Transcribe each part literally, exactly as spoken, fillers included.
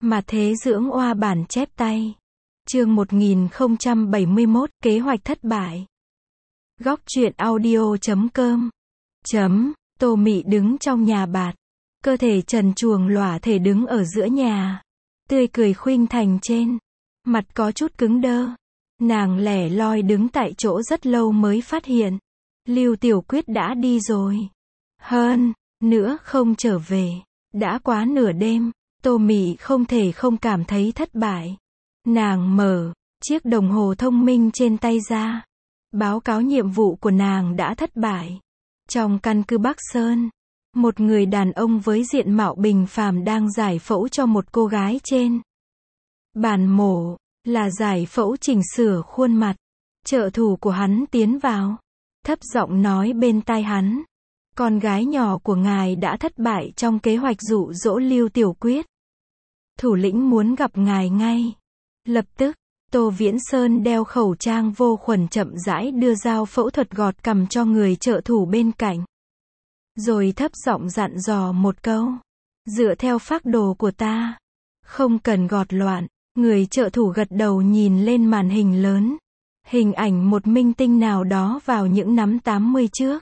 Mà thế dưỡng oa bản chép tay. Chương một nghìn không trăm bảy mươi mốt, kế hoạch thất bại. Góc truyện audio chấm com. Chấm, Tô Mị đứng trong nhà bạt. Cơ thể trần truồng lỏa thể đứng ở giữa nhà. Tươi cười khuynh thành trên. Mặt có chút cứng đơ. Nàng lẻ loi đứng tại chỗ rất lâu mới phát hiện. Lưu Tiểu Quyết đã đi rồi. Hơn nữa không trở về. Đã quá nửa đêm. Tô Mị không thể không cảm thấy thất bại. Nàng mở chiếc đồng hồ thông minh trên tay ra. Báo cáo nhiệm vụ của nàng đã thất bại. Trong căn cứ Bắc Sơn, một người đàn ông với diện mạo bình phàm đang giải phẫu cho một cô gái trên bàn mổ, là giải phẫu chỉnh sửa khuôn mặt. Trợ thủ của hắn tiến vào, thấp giọng nói bên tai hắn. Con gái nhỏ của ngài đã thất bại trong kế hoạch dụ dỗ Lưu Tiểu Quyết. Thủ lĩnh muốn gặp ngài ngay. Lập tức, Tô Viễn Sơn đeo khẩu trang vô khuẩn chậm rãi đưa dao phẫu thuật gọt cằm cho người trợ thủ bên cạnh. Rồi thấp giọng dặn dò một câu. Dựa theo phác đồ của ta. Không cần gọt loạn. Người trợ thủ gật đầu nhìn lên màn hình lớn. Hình ảnh một minh tinh nào đó vào những năm tám mươi trước.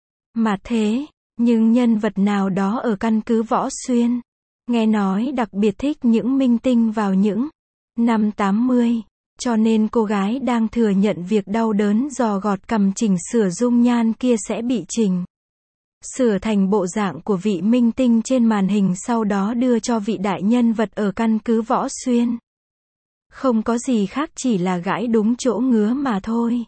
Mà thế, nhưng nhân vật nào đó ở căn cứ Võ Xuyên. Nghe nói đặc biệt thích những minh tinh vào những năm tám mươi. Cho nên cô gái đang thừa nhận việc đau đớn do gọt cằm chỉnh sửa dung nhan kia sẽ bị chỉnh sửa thành bộ dạng của vị minh tinh trên màn hình, sau đó đưa cho vị đại nhân vật ở căn cứ Võ Xuyên. Không có gì khác, chỉ là gãi đúng chỗ ngứa mà thôi.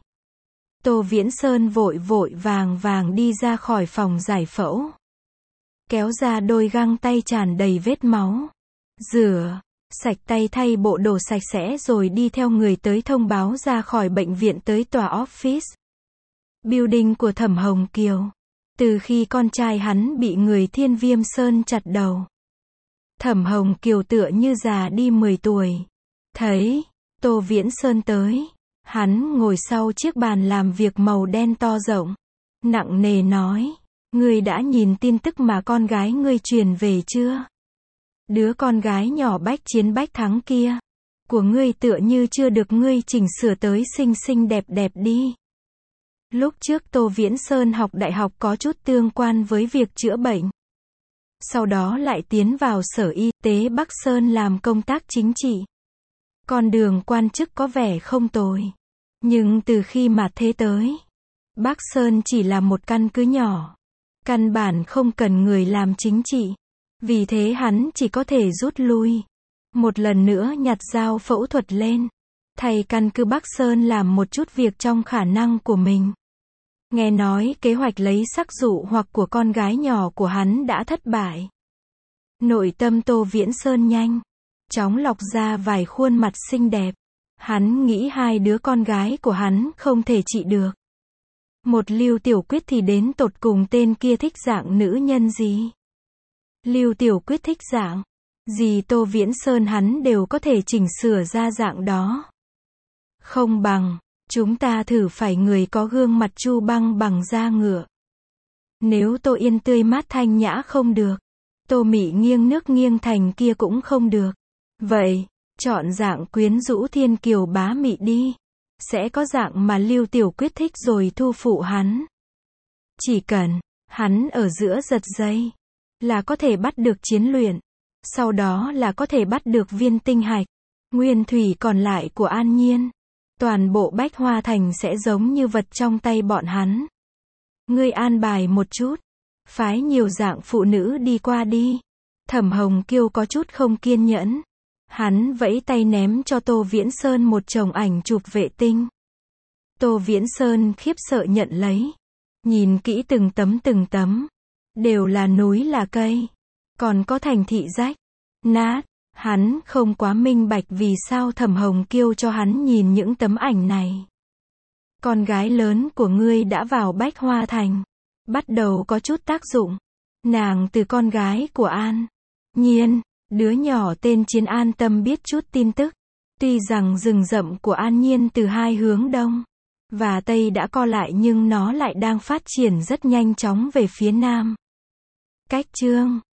Tô Viễn Sơn vội vội vàng vàng đi ra khỏi phòng giải phẫu. Kéo ra đôi găng tay tràn đầy vết máu. Rửa sạch tay, thay bộ đồ sạch sẽ rồi đi theo người tới thông báo ra khỏi bệnh viện tới tòa office building của Thẩm Hồng Kiều. Từ khi con trai hắn bị người Thiên Viêm Sơn chặt đầu, Thẩm Hồng Kiều tựa như già đi mười tuổi. Thấy Tô Viễn Sơn tới, hắn ngồi sau chiếc bàn làm việc màu đen to rộng, nặng nề nói: "Ngươi đã nhìn tin tức mà con gái ngươi truyền về chưa? Đứa con gái nhỏ bách chiến bách thắng kia của ngươi tựa như chưa được ngươi chỉnh sửa tới xinh xinh đẹp đẹp đi." Lúc trước Tô Viễn Sơn học đại học có chút tương quan với việc chữa bệnh. Sau đó lại tiến vào Sở Y tế Bắc Sơn làm công tác chính trị. Con đường quan chức có vẻ không tồi. Nhưng từ khi mà thế tới, Bắc Sơn chỉ là một căn cứ nhỏ. Căn bản không cần người làm chính trị. Vì thế hắn chỉ có thể rút lui. Một lần nữa nhặt dao phẫu thuật lên. Thay căn cứ Bắc Sơn làm một chút việc trong khả năng của mình. Nghe nói kế hoạch lấy sắc dụ hoặc của con gái nhỏ của hắn đã thất bại. Nội tâm Tô Viễn Sơn nhanh chóng lọc ra vài khuôn mặt xinh đẹp. Hắn nghĩ hai đứa con gái của hắn không thể trị được. Một Lưu Tiểu Quyết thì đến tột cùng tên kia thích dạng nữ nhân gì? Lưu Tiểu Quyết thích dạng gì Tô Viễn Sơn hắn đều có thể chỉnh sửa ra dạng đó. Không bằng, chúng ta thử phải người có gương mặt chu băng bằng da ngựa. Nếu Tô Yên tươi mát thanh nhã không được, Tô Mị nghiêng nước nghiêng thành kia cũng không được. Vậy, chọn dạng quyến rũ thiên kiều bá mị đi. Sẽ có dạng mà Lưu Tiểu Quyết thích rồi thu phụ hắn. Chỉ cần hắn ở giữa giật dây là có thể bắt được chiến luyện. Sau đó là có thể bắt được viên tinh hạch, nguyên thủy còn lại của An Nhiên. Toàn bộ Bách Hoa Thành sẽ giống như vật trong tay bọn hắn. Ngươi an bài một chút. Phái nhiều dạng phụ nữ đi qua đi. Thẩm Hồng Kiêu có chút không kiên nhẫn. Hắn vẫy tay ném cho Tô Viễn Sơn một chồng ảnh chụp vệ tinh. Tô Viễn Sơn khiếp sợ nhận lấy. Nhìn kỹ từng tấm từng tấm. Đều là núi là cây. Còn có thành thị rách nát. Hắn không quá minh bạch vì sao Thẩm Hồng Kiêu cho hắn nhìn những tấm ảnh này. Con gái lớn của ngươi đã vào Bách Hoa Thành. Bắt đầu có chút tác dụng. Nàng từ con gái của An Nhiên, đứa nhỏ tên Chiến An Tâm biết chút tin tức. Tuy rằng rừng rậm của An Nhiên từ hai hướng đông và tây đã co lại nhưng nó lại đang phát triển rất nhanh chóng về phía nam. Cách chương